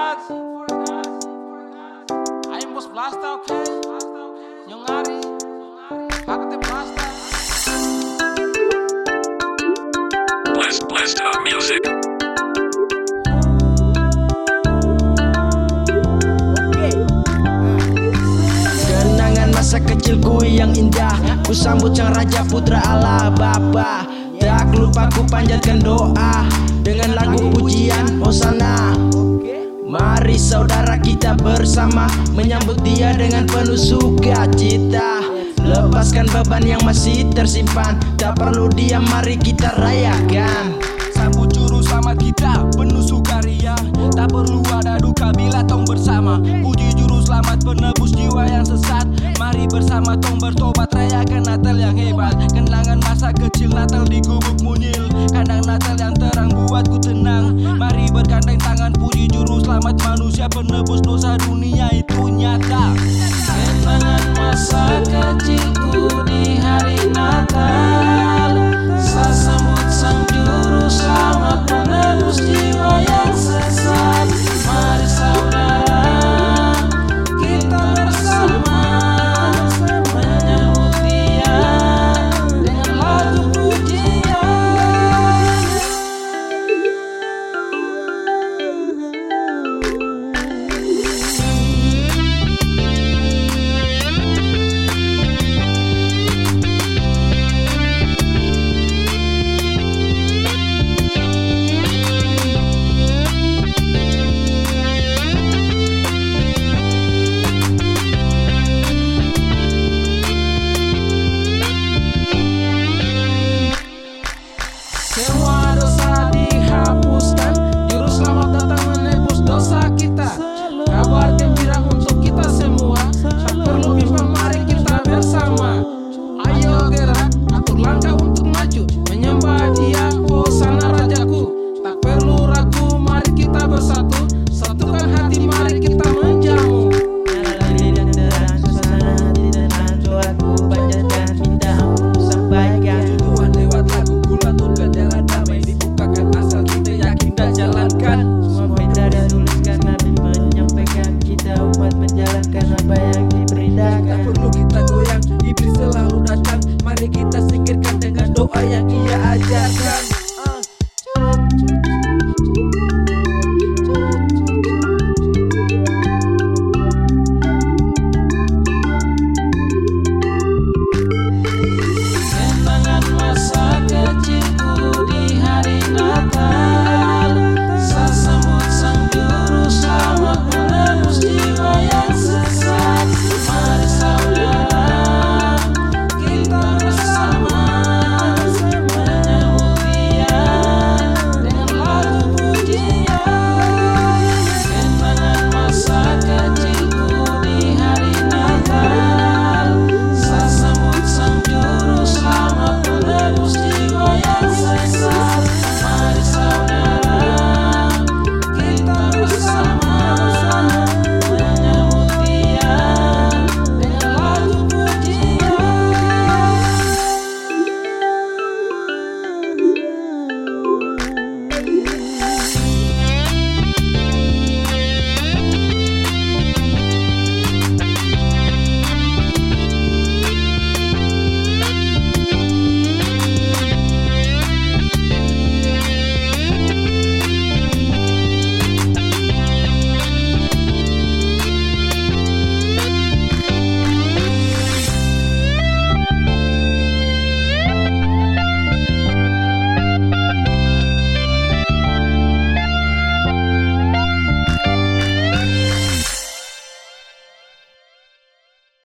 God. I am Bos Blasta, okay? Nyong Ari, Hakate Blasta. Blasta Music. Kenangan masa kecilku yang indah, ku sambut sang raja putra Allah Bapa. Tak lupa ku panjatkan doa dengan lagu pujian Hosana. Mari saudara kita bersama menyambut dia dengan penuh sukacita. Lepaskan beban yang masih tersimpan, tak perlu diam, mari kita rayakan. Sambut juru selamat kita penuh sukaria, tak perlu ada duka bila tong bersama. Puji juru selamat penebus jiwa yang sesat. Mari bersama tong bertobat, rayakan Natal yang hebat. Kenangan masa kecil Natal di gubuk Munyil, kandang Natal yang terang buatku tenang. Mari bergandeng tangan puji juru selamat, manusia penebus dosa dunia itu nyata. Kenangan masa kecilku di hari Natal, saya sambut sang juru selamat penebus jiwa yang sesat. Mari saudara kita bersama menyambut dia dengan lagu pujian. Semua dosa dihapuskan, juru selamat datang menebus dosa kita. Kabar gembira untuk kita semua, tak perlu bimbang, mari kita bersama. Ayo gerak, atur langkah untuk maju, menyembah dia, Hosana Rajaku. Tak perlu ragu, mari kita bersatu, satukan hati, mari kita menjamu. Tuhan lewat lagu gula turkan jalan damai, dibukakan asal kita yakin dan jalankan. Semua beda dituliskan, Nabi menyampaikan, kita umat menjalankan apa yang Tak diberitakan. perlu kita goyang, iblis selalu datang. Mari kita singkirkan dengan doa yang ia ajarkan.